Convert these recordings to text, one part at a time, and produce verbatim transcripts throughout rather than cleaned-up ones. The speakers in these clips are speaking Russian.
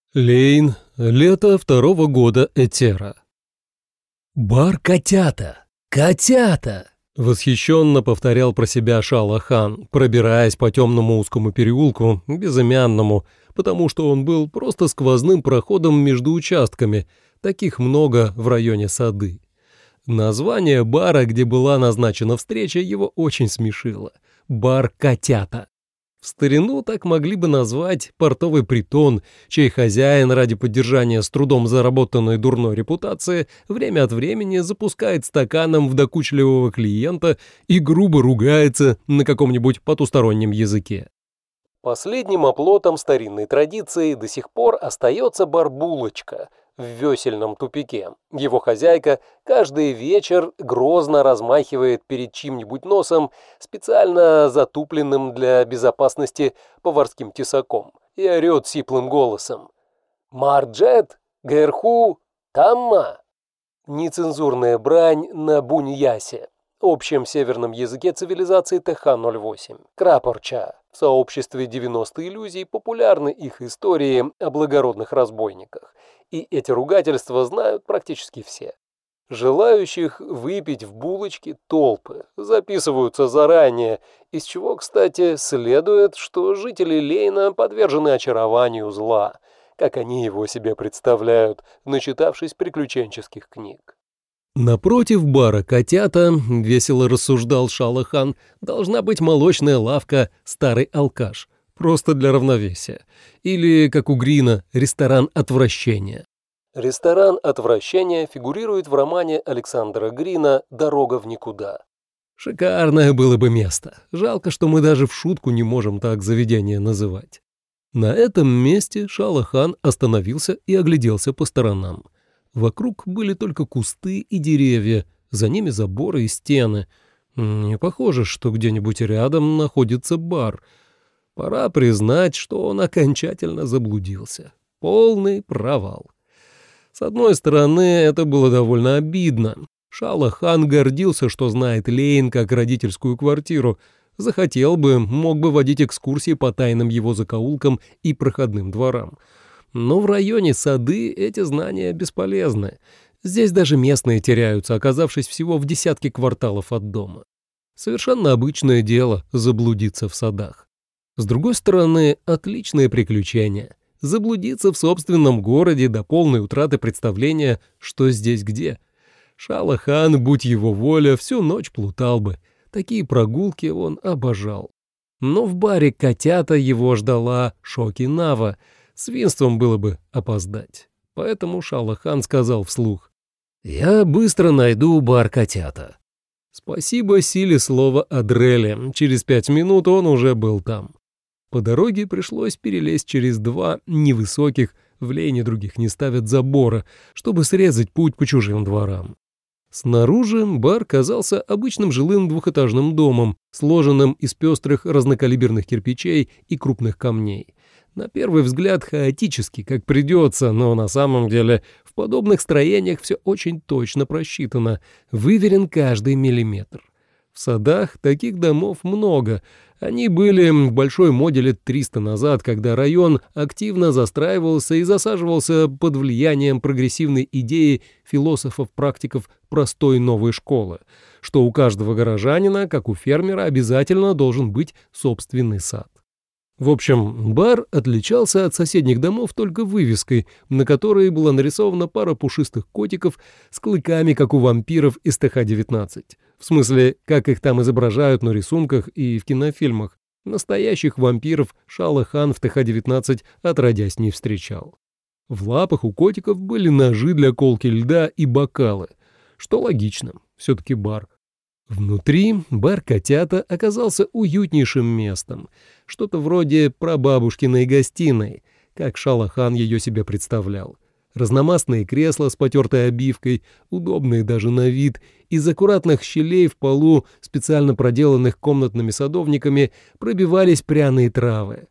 Лейн. Лето второго года Этера. «Бар котята! Котята!» — восхищенно повторял про себя Шалахан, пробираясь по темному узкому переулку, безымянному, потому что он был просто сквозным проходом между участками, таких много в районе Сады. Название бара, где была назначена встреча, его очень смешило. «Бар котята». В старину так могли бы назвать портовый притон, чей хозяин ради поддержания с трудом заработанной дурной репутации время от времени запускает стаканом в докучливого клиента и грубо ругается на каком-нибудь потустороннем языке. Последним оплотом старинной традиции до сих пор остается бар «Булочка» в весельном тупике. Его хозяйка каждый вечер грозно размахивает перед чьим-нибудь носом специально затупленным для безопасности поварским тесаком и орет сиплым голосом: «Марджет, Гэрху, Тамма!» Нецензурная брань на буньясе, общем северном языке цивилизации Тэ Ха ноль восемь. Крапорча. В сообществе девяносто иллюзий популярны их истории о благородных разбойниках, и эти ругательства знают практически все. Желающих выпить в булочке толпы записываются заранее, из чего, кстати, следует, что жители Лейна подвержены очарованию зла, как они его себе представляют, начитавшись приключенческих книг. Напротив бара «Котята», весело рассуждал Шалахан, должна быть молочная лавка «Старый алкаш», просто для равновесия. Или, как у Грина, ресторан «Отвращения». Ресторан «Отвращения» фигурирует в романе Александра Грина «Дорога в никуда». Шикарное было бы место. Жалко, что мы даже в шутку не можем так заведение называть. На этом месте Шалахан остановился и огляделся по сторонам. Вокруг были только кусты и деревья, за ними заборы и стены. Не похоже, что где-нибудь рядом находится бар. Пора признать, что он окончательно заблудился. Полный провал. С одной стороны, это было довольно обидно. Шалахан гордился, что знает Лейн как родительскую квартиру. Захотел бы, мог бы водить экскурсии по тайным его закоулкам и проходным дворам. Но в районе Сады эти знания бесполезны. Здесь даже местные теряются, оказавшись всего в десятке кварталов от дома. Совершенно обычное дело заблудиться в садах. С другой стороны, отличное приключение. Заблудиться в собственном городе до полной утраты представления, что здесь где. Шалахан, будь его воля, всю ночь плутал бы. Такие прогулки он обожал. Но в баре «Котята» его ждала Шоки-Нава. Свинством было бы опоздать. Поэтому Шалахан сказал вслух: «Я быстро найду бар «Котята». Спасибо силе слова Адреле. Через пять минут он уже был там. По дороге пришлось перелезть через два невысоких, в Лейне других не ставят, забора, чтобы срезать путь по чужим дворам. Снаружи бар казался обычным жилым двухэтажным домом, сложенным из пестрых разнокалиберных кирпичей и крупных камней. На первый взгляд хаотически, как придется, но на самом деле в подобных строениях все очень точно просчитано, выверен каждый миллиметр. В Садах таких домов много. Они были в большой моде лет триста назад, когда район активно застраивался и засаживался под влиянием прогрессивной идеи философов-практиков простой новой школы, что у каждого горожанина, как у фермера, обязательно должен быть собственный сад. В общем, бар отличался от соседних домов только вывеской, на которой была нарисована пара пушистых котиков с клыками, как у вампиров из Тэ Ха девятнадцать. В смысле, как их там изображают на рисунках и в кинофильмах. Настоящих вампиров Шалахан в Тэ Ха девятнадцать отродясь не встречал. В лапах у котиков были ножи для колки льда и бокалы. Что логично, все-таки бар. Внутри бар «Котята» оказался уютнейшим местом, что-то вроде прабабушкиной гостиной, как Шалахан ее себе представлял. Разномастные кресла с потертой обивкой, удобные даже на вид, из аккуратных щелей в полу, специально проделанных комнатными садовниками, пробивались пряные травы.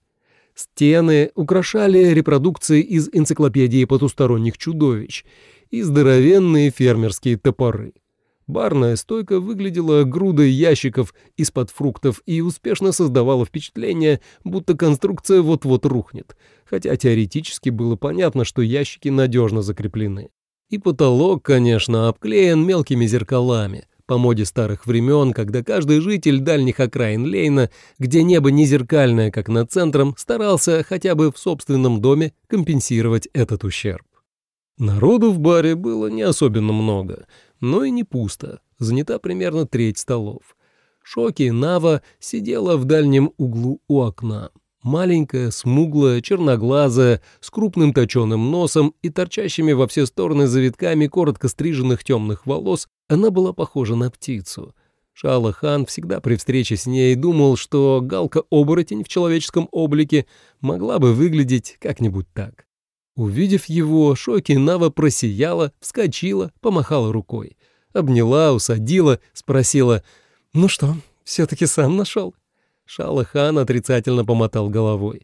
Стены украшали репродукции из энциклопедии потусторонних чудовищ и здоровенные фермерские топоры. Барная стойка выглядела грудой ящиков из-под фруктов и успешно создавала впечатление, будто конструкция вот-вот рухнет, хотя теоретически было понятно, что ящики надежно закреплены. И потолок, конечно, обклеен мелкими зеркалами, по моде старых времен, когда каждый житель дальних окраин Лейна, где небо не зеркальное, как над центром, старался хотя бы в собственном доме компенсировать этот ущерб. Народу в баре было не особенно много, но и не пусто, занята примерно треть столов. Шоки Нава сидела в дальнем углу у окна. Маленькая, смуглая, черноглазая, с крупным точеным носом и торчащими во все стороны завитками коротко стриженных темных волос, она была похожа на птицу. Шала-хан всегда при встрече с ней думал, что галка-оборотень в человеческом облике могла бы выглядеть как-нибудь так. Увидев его, Шоки Нава просияла, вскочила, помахала рукой. Обняла, усадила, спросила: «Ну что, все-таки сам нашел?» Шала-хан отрицательно помотал головой.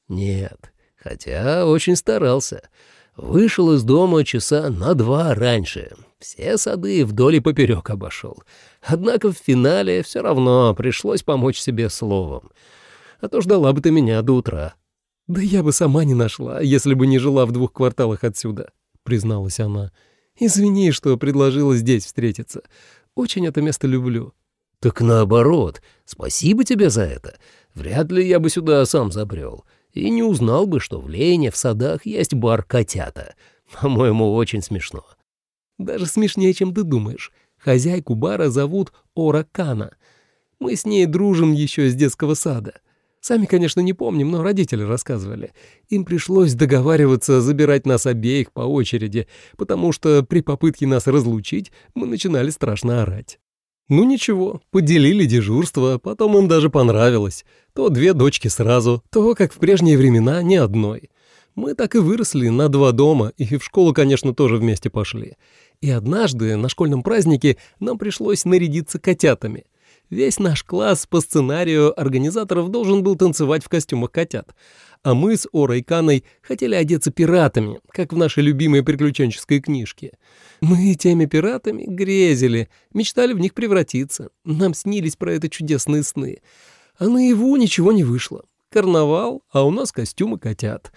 «Нет, хотя очень старался. Вышел из дома часа на два раньше. Все сады вдоль и поперек обошел. Однако в финале все равно пришлось помочь себе словом. А то ждала бы ты меня до утра». «Да я бы сама не нашла, если бы не жила в двух кварталах отсюда», — призналась она. «Извини, что предложила здесь встретиться. Очень это место люблю». «Так наоборот, спасибо тебе за это. Вряд ли я бы сюда сам забрел. И не узнал бы, что в Лейне в садах есть бар «Котята». По-моему, очень смешно». «Даже смешнее, чем ты думаешь. Хозяйку бара зовут Ора Кана. Мы с ней дружим еще с детского сада. Сами, конечно, не помним, но родители рассказывали. Им пришлось договариваться забирать нас обеих по очереди, потому что при попытке нас разлучить мы начинали страшно орать. Ну ничего, поделили дежурство, потом им даже понравилось. То две дочки сразу, то, как в прежние времена, ни одной. Мы так и выросли на два дома, и в школу, конечно, тоже вместе пошли. И однажды на школьном празднике нам пришлось нарядиться котятами. Весь наш класс по сценарию организаторов должен был танцевать в костюмах котят. А мы с Орой Каной хотели одеться пиратами, как в нашей любимой приключенческой книжке. Мы теми пиратами грезили, мечтали в них превратиться. Нам снились про это чудесные сны. А наяву ничего не вышло. Карнавал, а у нас костюмы котят.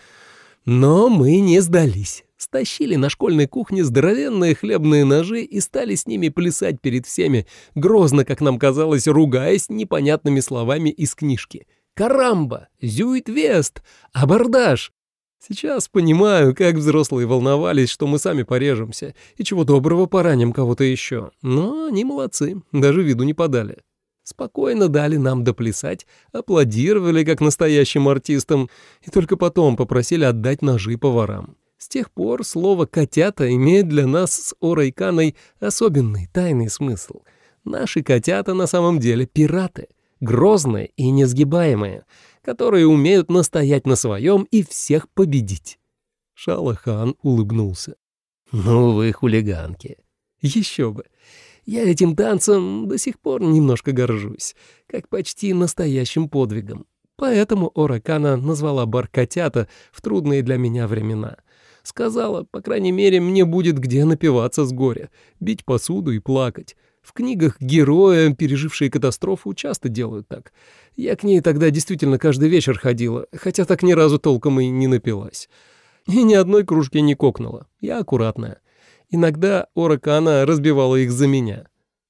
Но мы не сдались. Стащили на школьной кухне здоровенные хлебные ножи и стали с ними плясать перед всеми, грозно, как нам казалось, ругаясь непонятными словами из книжки. «Карамба! Зюит-вест! Абордаж!» Сейчас понимаю, как взрослые волновались, что мы сами порежемся, и чего доброго пораним кого-то еще. Но они молодцы, даже виду не подали. Спокойно дали нам доплясать, аплодировали, как настоящим артистам, и только потом попросили отдать ножи поварам. С тех пор слово «котята» имеет для нас с Орой Каной особенный тайный смысл. Наши котята на самом деле пираты, грозные и несгибаемые, которые умеют настоять на своем и всех победить. Шала-хан улыбнулся. «Ну вы хулиганки». «Еще бы. Я этим танцем до сих пор немножко горжусь, как почти настоящим подвигом. Поэтому Ора Кана назвала бар «Котята» в трудные для меня времена. Сказала, по крайней мере, мне будет где напиваться с горя, бить посуду и плакать. В книгах герои, пережившие катастрофу, часто делают так. Я к ней тогда действительно каждый вечер ходила, хотя так ни разу толком и не напилась. И ни одной кружки не кокнула. Я аккуратная. Иногда Ора Кана разбивала их за меня.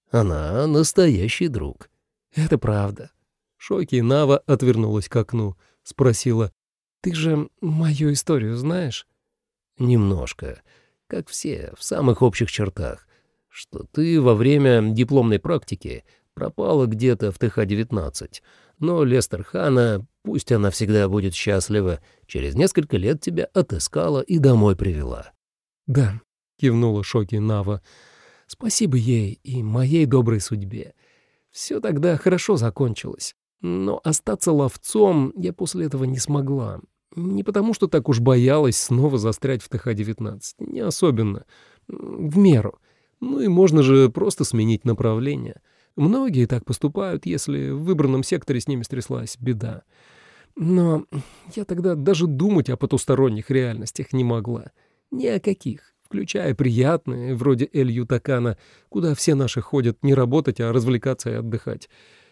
Она настоящий друг. Это правда. Шоки Нава отвернулась к окну. Спросила: «Ты же мою историю знаешь?» «Немножко. Как все, в самых общих чертах. Что ты во время дипломной практики пропала где-то в Тэ Ха девятнадцать. Но Лестер Хана, пусть она всегда будет счастлива, через несколько лет тебя отыскала и домой привела». «Да», — кивнула Шоки Нава. «Спасибо ей и моей доброй судьбе. Все тогда хорошо закончилось. Но остаться ловцом я после этого не смогла. Не потому, что так уж боялась снова застрять в Тэ Ха девятнадцать. Не особенно. В меру. Ну и можно же просто сменить направление. Многие так поступают, если в выбранном секторе с ними стряслась беда. Но я тогда даже думать о потусторонних реальностях не могла. Ни о каких. включая приятные, вроде Эль-Ютакана, куда все наши ходят не работать, а развлекаться и отдыхать.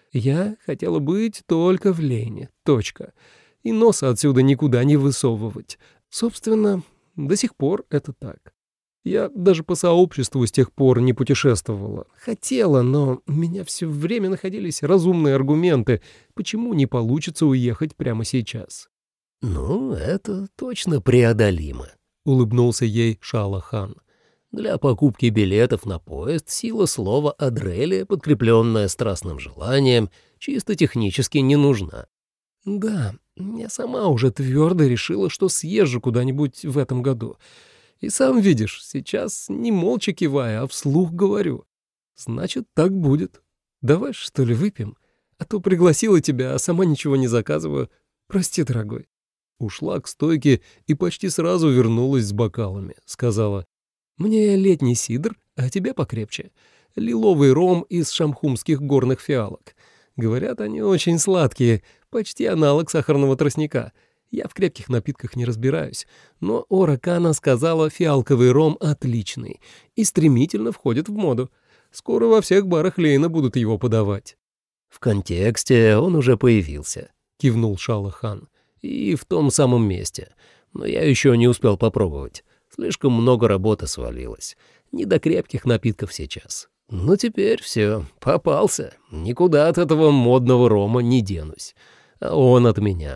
Я хотела быть только в Лейне, точка. И носа отсюда никуда не высовывать. Собственно, до сих пор это так. Я даже по сообществу с тех пор не путешествовала. Хотела, но у меня все время находились разумные аргументы, почему не получится уехать прямо сейчас. «Ну, это точно преодолимо», — улыбнулся ей Шала-хан. «Для покупки билетов на поезд сила слова Адрели, подкрепленная страстным желанием, чисто технически не нужна». «Да, я сама уже твердо решила, что съезжу куда-нибудь в этом году. И сам видишь, сейчас не молча кивая, а вслух говорю. Значит, так будет. Давай, что ли, выпьем? А то пригласила тебя, а сама ничего не заказываю. Прости, дорогой». Ушла к стойке и почти сразу вернулась с бокалами. Сказала: «Мне летний сидр, а тебе покрепче. Лиловый ром из шамхумских горных фиалок. Говорят, они очень сладкие, почти аналог сахарного тростника. Я в крепких напитках не разбираюсь, но Ора Кана сказала, фиалковый ром отличный и стремительно входит в моду. Скоро во всех барах Лейна будут его подавать». «В контексте он уже появился», — кивнул Шала-хан. «И в том самом месте. Но я еще не успел попробовать. Слишком много работы свалилось. Не до крепких напитков сейчас. Но теперь все, попался. Никуда от этого модного рома не денусь. А он от меня.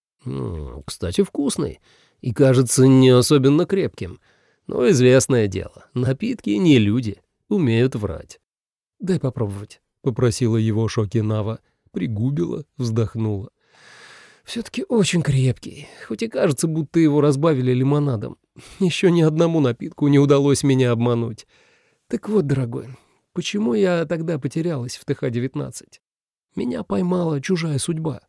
М-м, кстати, вкусный. И, кажется, не особенно крепким. Но известное дело, напитки не люди, умеют врать». «Дай попробовать», — попросила его Шокинава. Пригубила, вздохнула. «Все-таки очень крепкий, хоть и кажется, будто его разбавили лимонадом. Еще ни одному напитку не удалось меня обмануть. Так вот, дорогой, почему я тогда потерялась в Тэ Ха девятнадцать? Меня поймала чужая судьба».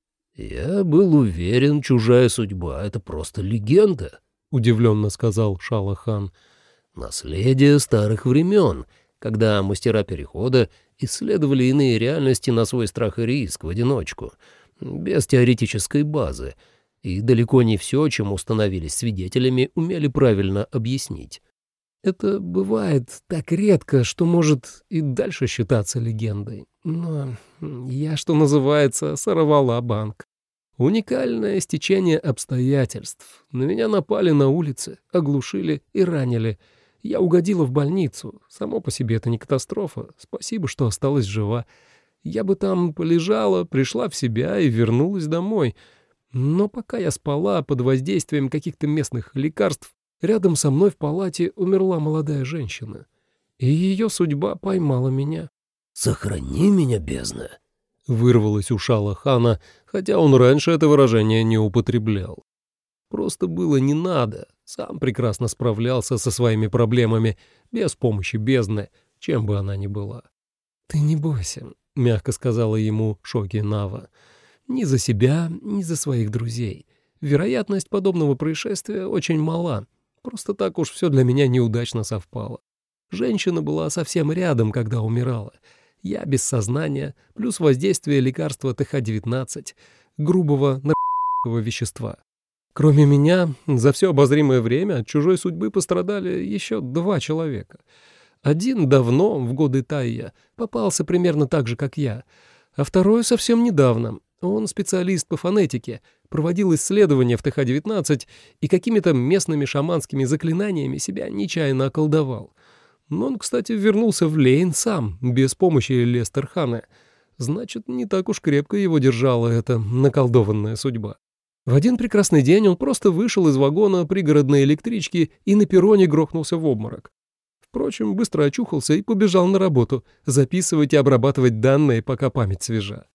«Я был уверен, чужая судьба — это просто легенда», — удивленно сказал Шала-хан. «Наследие старых времен, когда мастера Перехода исследовали иные реальности на свой страх и риск в одиночку, без теоретической базы, и далеко не все, чему становились свидетелями, умели правильно объяснить». Это бывает так редко, что может и дальше считаться легендой. Но я, что называется, сорвала банк. Уникальное стечение обстоятельств. На меня напали на улице, оглушили и ранили. Я угодила в больницу. Само по себе это не катастрофа. Спасибо, что осталась жива. Я бы там полежала, пришла в себя и вернулась домой. Но пока я спала под воздействием каких-то местных лекарств, рядом со мной в палате умерла молодая женщина. И ее судьба поймала меня. «Сохрани меня, бездна!» — вырвалось у Шала-хана, хотя он раньше это выражение не употреблял. Просто было не надо. Сам прекрасно справлялся со своими проблемами, без помощи бездны, чем бы она ни была. «Ты не бойся», — мягко сказала ему Шоки-нава. «Ни за себя, ни за своих друзей. Вероятность подобного происшествия очень мала. Просто так уж все для меня неудачно совпало. Женщина была совсем рядом, когда умирала. Я без сознания, плюс воздействие лекарства Тэ Ха девятнадцать, грубого наркотического вещества. Кроме меня, за все обозримое время от чужой судьбы пострадали еще два человека. Один давно, в годы Тайя, попался примерно так же, как я, а второй совсем недавно. Он специалист по фонетике, проводил исследования в Тэ Ха девятнадцать и какими-то местными шаманскими заклинаниями себя нечаянно околдовал. Но он, кстати, вернулся в Лейн сам, без помощи Лестерхана. Значит, не так уж крепко его держала эта наколдованная судьба. В один прекрасный день он просто вышел из вагона пригородной электрички и на перроне грохнулся в обморок. Впрочем, быстро очухался и побежал на работу, записывать и обрабатывать данные, пока память свежа.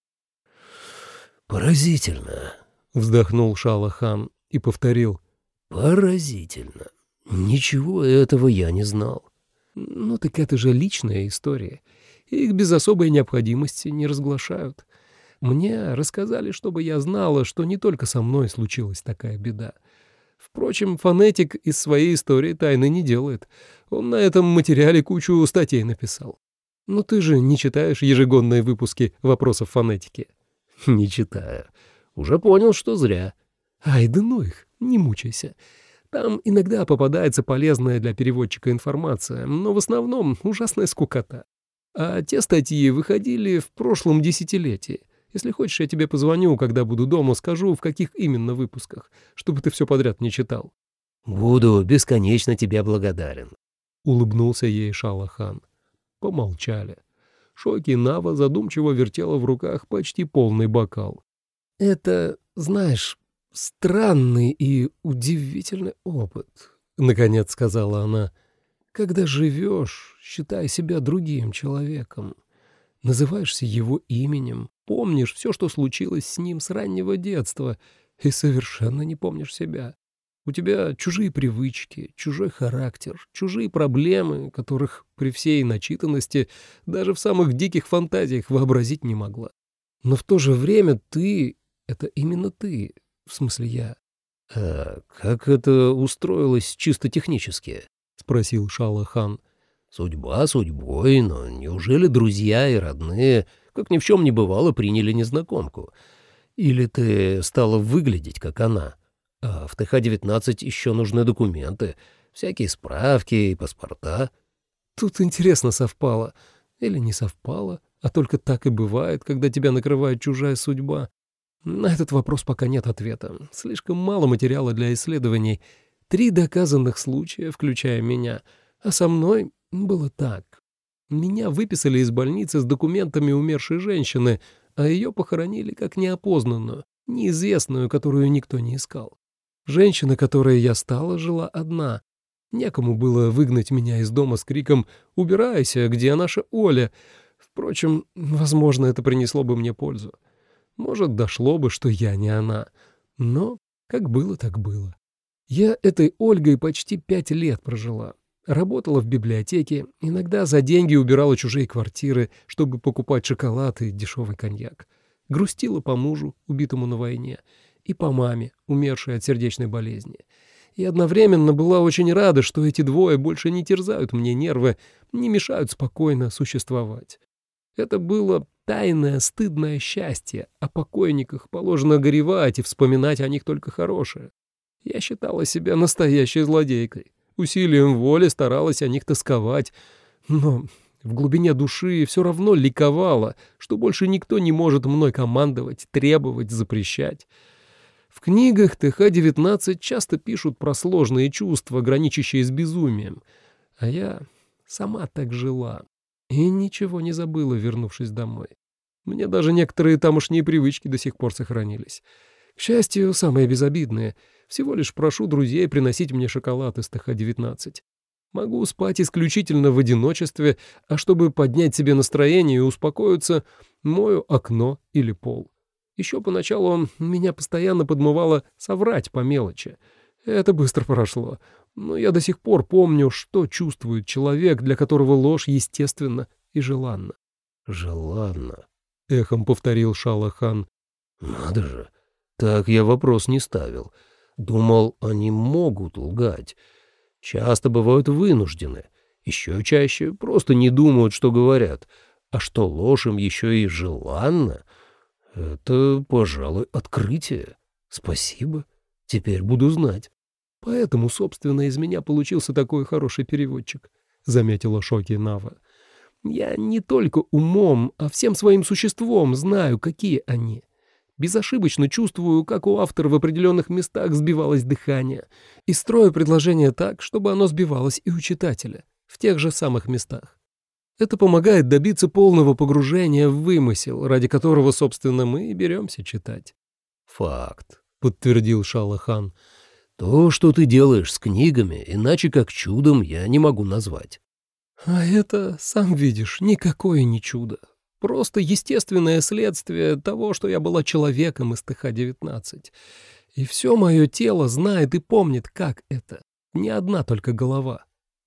«Поразительно», — вздохнул Шала-хан и повторил. «Поразительно. Ничего этого я не знал». «Ну так это же личная история. Их без особой необходимости не разглашают. Мне рассказали, чтобы я знала, что не только со мной случилась такая беда. Впрочем, фонетик из своей истории тайны не делает. Он на этом материале кучу статей написал. Но ты же не читаешь ежегодные выпуски вопросов фонетики?» «Не читаю. Уже понял, что зря». «Ай, да ну их, не мучайся. Там иногда попадается полезная для переводчика информация, но в основном ужасная скукота. А те статьи выходили в прошлом десятилетии. Если хочешь, я тебе позвоню, когда буду дома, скажу, в каких именно выпусках, чтобы ты все подряд не читал». «Буду бесконечно тебе благодарен», — улыбнулся ей Шалахан. Помолчали. Шоки Нава задумчиво вертела в руках почти полный бокал. «Это, знаешь, странный и удивительный опыт», — наконец сказала она. «Когда живешь, считай себя другим человеком, называешься его именем, помнишь все, что случилось с ним с раннего детства, и совершенно не помнишь себя. У тебя чужие привычки, чужой характер, чужие проблемы, которых при всей начитанности даже в самых диких фантазиях вообразить не могла. Но в то же время ты — это именно ты, в смысле я». «А как это устроилось чисто технически?» — спросил Шалахан. «Судьба судьбой, но неужели друзья и родные, как ни в чем не бывало, приняли незнакомку? Или ты стала выглядеть, как она? А в Тэ Ха девятнадцать еще нужны документы, всякие справки и паспорта». Тут интересно совпало. Или не совпало, а только так и бывает, когда тебя накрывает чужая судьба. На этот вопрос пока нет ответа. Слишком мало материала для исследований. Три доказанных случая, включая меня. А со мной было так. Меня выписали из больницы с документами умершей женщины, а ее похоронили как неопознанную, неизвестную, которую никто не искал. Женщина, которой я стала, жила одна. Некому было выгнать меня из дома с криком «Убирайся, где наша Оля?». Впрочем, возможно, это принесло бы мне пользу. Может, дошло бы, что я не она. Но как было, так было. Я этой Ольгой почти пять лет прожила. Работала в библиотеке, иногда за деньги убирала чужие квартиры, чтобы покупать шоколад и дешевый коньяк. Грустила по мужу, убитому на войне, и по маме, умершей от сердечной болезни. И одновременно была очень рада, что эти двое больше не терзают мне нервы, не мешают спокойно существовать. Это было тайное, стыдное счастье. О покойниках положено горевать и вспоминать о них только хорошее. Я считала себя настоящей злодейкой. Усилием воли старалась о них тосковать, но в глубине души все равно ликовала, что больше никто не может мной командовать, требовать, запрещать. В книгах Тэ Ха девятнадцать часто пишут про сложные чувства, граничащие с безумием, а я сама так жила и ничего не забыла, вернувшись домой. Мне даже некоторые тамошние привычки до сих пор сохранились. К счастью, самые безобидные. Всего лишь прошу друзей приносить мне шоколад из Тэ Ха девятнадцать. Могу спать исключительно в одиночестве, а чтобы поднять себе настроение и успокоиться, мою окно или пол. Еще поначалу меня постоянно подмывало соврать по мелочи. Это быстро прошло, но я до сих пор помню, что чувствует человек, для которого ложь естественна и желанна. «Желанно», — эхом повторил Шалахан. «Надо же, так я вопрос не ставил. Думал, они могут лгать. Часто бывают вынуждены. Еще чаще просто не думают, что говорят. А что ложь им еще и желанна? Это, пожалуй, открытие. Спасибо. Теперь буду знать». «Поэтому, собственно, из меня получился такой хороший переводчик», — заметила Шоки Нава. «Я не только умом, а всем своим существом знаю, какие они. Безошибочно чувствую, как у автора в определенных местах сбивалось дыхание, и строю предложение так, чтобы оно сбивалось и у читателя, в тех же самых местах. Это помогает добиться полного погружения в вымысел, ради которого, собственно, мы и беремся читать». «Факт», — подтвердил Шалахан. «То, что ты делаешь с книгами, иначе как чудом я не могу назвать». «А это, сам видишь, никакое не чудо. Просто естественное следствие того, что я была человеком из Тэ Ха девятнадцать. И все мое тело знает и помнит, как это. Не одна только голова».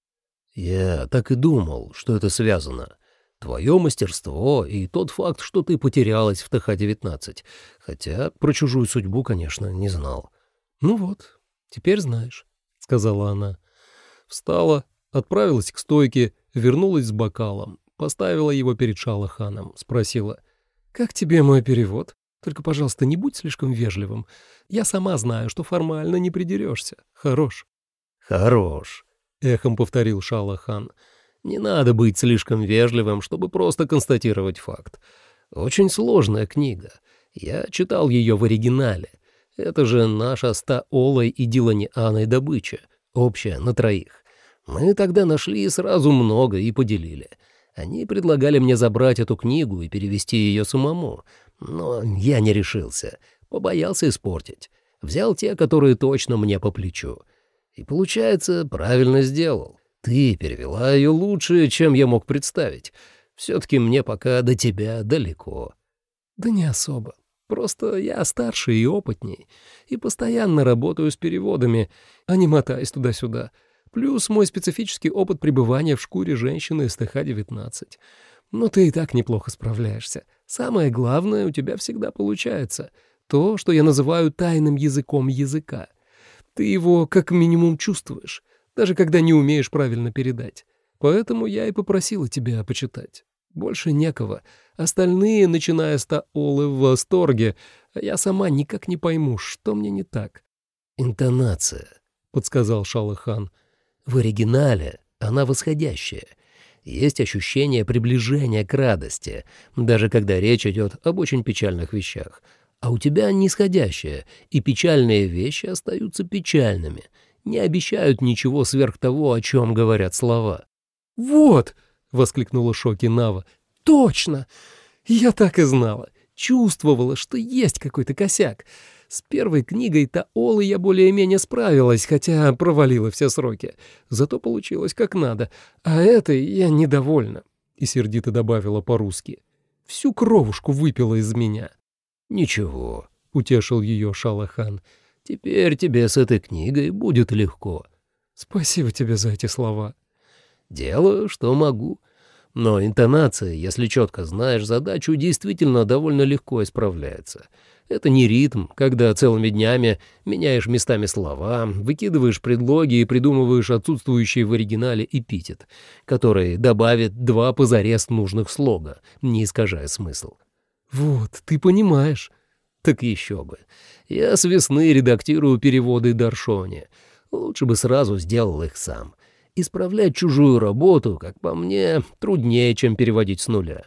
«Я так и думал, что это связано. Твое мастерство и тот факт, что ты потерялась в Тэ Ха девятнадцать. Хотя про чужую судьбу, конечно, не знал». «Ну вот, теперь знаешь», — сказала она. Встала, отправилась к стойке, вернулась с бокалом, поставила его перед Шалаханом, спросила: «Как тебе мой перевод? Только, пожалуйста, не будь слишком вежливым. Я сама знаю, что формально не придерешься. Хорош». «Хорош», — эхом повторил Шалахан. «Не надо быть слишком вежливым, чтобы просто констатировать факт. Очень сложная книга. Я читал ее в оригинале. Это же наша с Таолой и Дилани-Аной добыча, общая на троих. Мы тогда нашли сразу много и поделили. Они предлагали мне забрать эту книгу и перевести ее самому, но я не решился, побоялся испортить. Взял те, которые точно мне по плечу. И, получается, правильно сделал. Ты перевела ее лучше, чем я мог представить. Все-таки мне пока до тебя далеко». «Да не особо. Просто я старше и опытней, и постоянно работаю с переводами, а не мотаюсь туда-сюда. Плюс мой специфический опыт пребывания в шкуре женщины эс тэ ха девятнадцать. Но ты и так неплохо справляешься. Самое главное у тебя всегда получается. То, что я называю тайным языком языка. Ты его как минимум чувствуешь, даже когда не умеешь правильно передать. Поэтому я и попросила тебя почитать. Больше некого. Остальные, начиная с Таолы, в восторге, а я сама никак не пойму, что мне не так». «Интонация», — подсказал Шалахан. «В оригинале она восходящая. Есть ощущение приближения к радости, даже когда речь идет об очень печальных вещах. А у тебя нисходящая, и печальные вещи остаются печальными, не обещают ничего сверх того, о чем говорят слова». «Вот!» — воскликнула в шоке Нава. «Точно! Я так и знала. Чувствовала, что есть какой-то косяк. С первой книгой Таолы я более-менее справилась, хотя провалила все сроки. Зато получилось как надо. А этой я недовольна». И сердито добавила по-русски. «Всю кровушку выпила из меня». «Ничего», — утешил ее Шалахан. «Теперь тебе с этой книгой будет легко». «Спасибо тебе за эти слова». «Делаю, что могу. Но интонация, если четко знаешь задачу, действительно довольно легко исправляется. Это не ритм, когда целыми днями меняешь местами слова, выкидываешь предлоги и придумываешь отсутствующий в оригинале эпитет, который добавит два позарез нужных слога, не искажая смысл». «Вот, ты понимаешь». «Так еще бы. Я с весны редактирую переводы Даршони. Лучше бы сразу сделал их сам. Исправлять чужую работу, как по мне, труднее, чем переводить с нуля.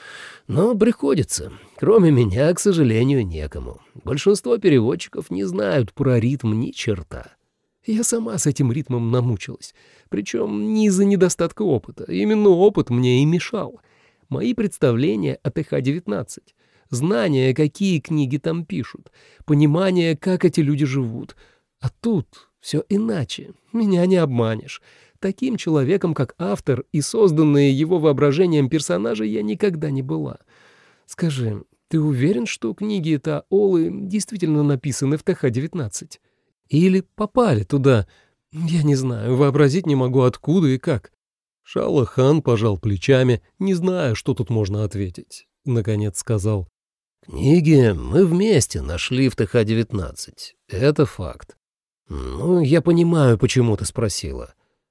Но приходится. Кроме меня, к сожалению, некому. Большинство переводчиков не знают про ритм ни черта. Я сама с этим ритмом намучилась. Причем не из-за недостатка опыта. Именно опыт мне и мешал. Мои представления о тэ ха девятнадцать. Знание, какие книги там пишут. Понимание, как эти люди живут. А тут все иначе. Меня не обманешь. Таким человеком, как автор и созданные его воображением персонажи, я никогда не была. Скажи, ты уверен, что книги Таолы действительно написаны в тэ ха девятнадцать? Или попали туда? Я не знаю, вообразить не могу, откуда и как». Шалахан пожал плечами, не зная, что тут можно ответить. Наконец сказал: «Книги мы вместе нашли в тэ ха девятнадцать. Это факт. Ну, я понимаю, почему ты спросила.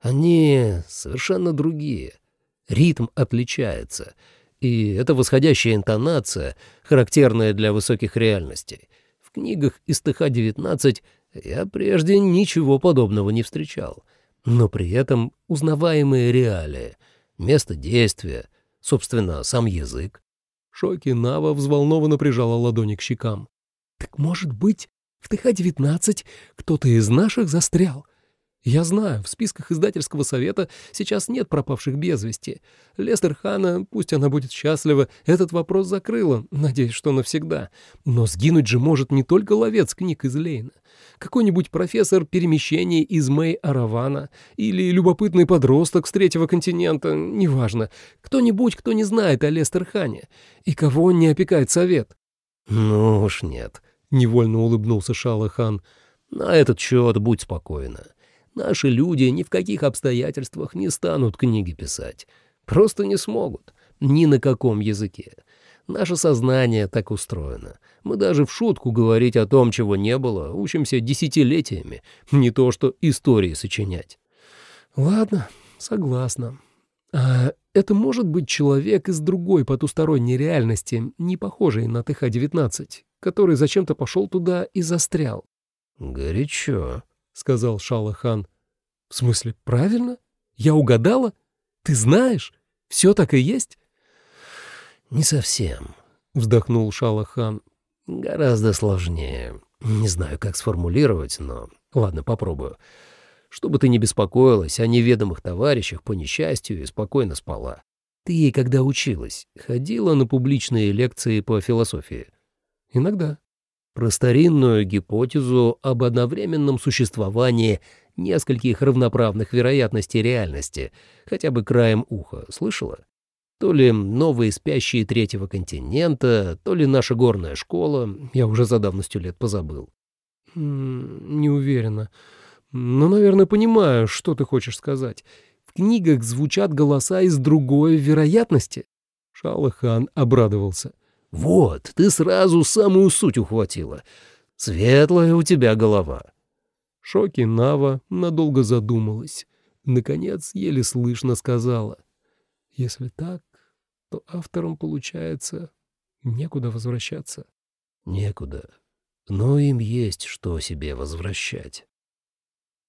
Они совершенно другие. Ритм отличается, и эта восходящая интонация, характерная для высоких реальностей. В книгах из тэ ха девятнадцать я прежде ничего подобного не встречал, но при этом узнаваемые реалии, место действия, собственно, сам язык». В шоке Нава взволнованно прижала ладони к щекам. «Так, может быть, в тэ ха девятнадцать кто-то из наших застрял? Я знаю, в списках издательского совета сейчас нет пропавших без вести. Лестер Хана, пусть она будет счастлива, этот вопрос закрыла, надеюсь, что навсегда. Но сгинуть же может не только ловец книг из Лейна. Какой-нибудь профессор перемещений из Мэй-Аравана или любопытный подросток с третьего континента, неважно. Кто-нибудь, кто не знает о Лестер Хане и кого не опекает совет». «Ну уж нет», — невольно улыбнулся Шалахан. «На этот счет будь спокойна. Наши люди ни в каких обстоятельствах не станут книги писать. Просто не смогут. Ни на каком языке. Наше сознание так устроено. Мы даже в шутку говорить о том, чего не было, учимся десятилетиями. Не то что истории сочинять». «Ладно, согласна. А это может быть человек из другой потусторонней реальности, не похожей на тэ ха девятнадцать, который зачем-то пошел туда и застрял?» «Горячо», — сказал Шалахан. «В В смысле, правильно? Я угадала? Ты знаешь? Все так и есть? Не совсем, вздохнул Шалах-хан. Гораздо сложнее. Не знаю, как сформулировать, но... Ладно, попробую. Чтобы ты не беспокоилась о неведомых товарищах по несчастью и спокойно спала. Ты ей, когда училась, ходила на публичные лекции по философии? Иногда. Про старинную гипотезу об одновременном существовании нескольких равноправных вероятностей реальности, хотя бы краем уха, слышала? То ли новые спящие третьего континента, то ли наша горная школа, я уже за давностью лет позабыл. М-м, не уверена. Но, наверное, понимаю, что ты хочешь сказать. В книгах звучат голоса из другой вероятности. Шалах-хан обрадовался. Вот, ты сразу самую суть ухватила. Светлая у тебя голова. Шоки-Нава надолго задумалась. Наконец, еле слышно сказала. Если так, то авторам, получается, некуда возвращаться. Некуда. Но им есть что себе возвращать.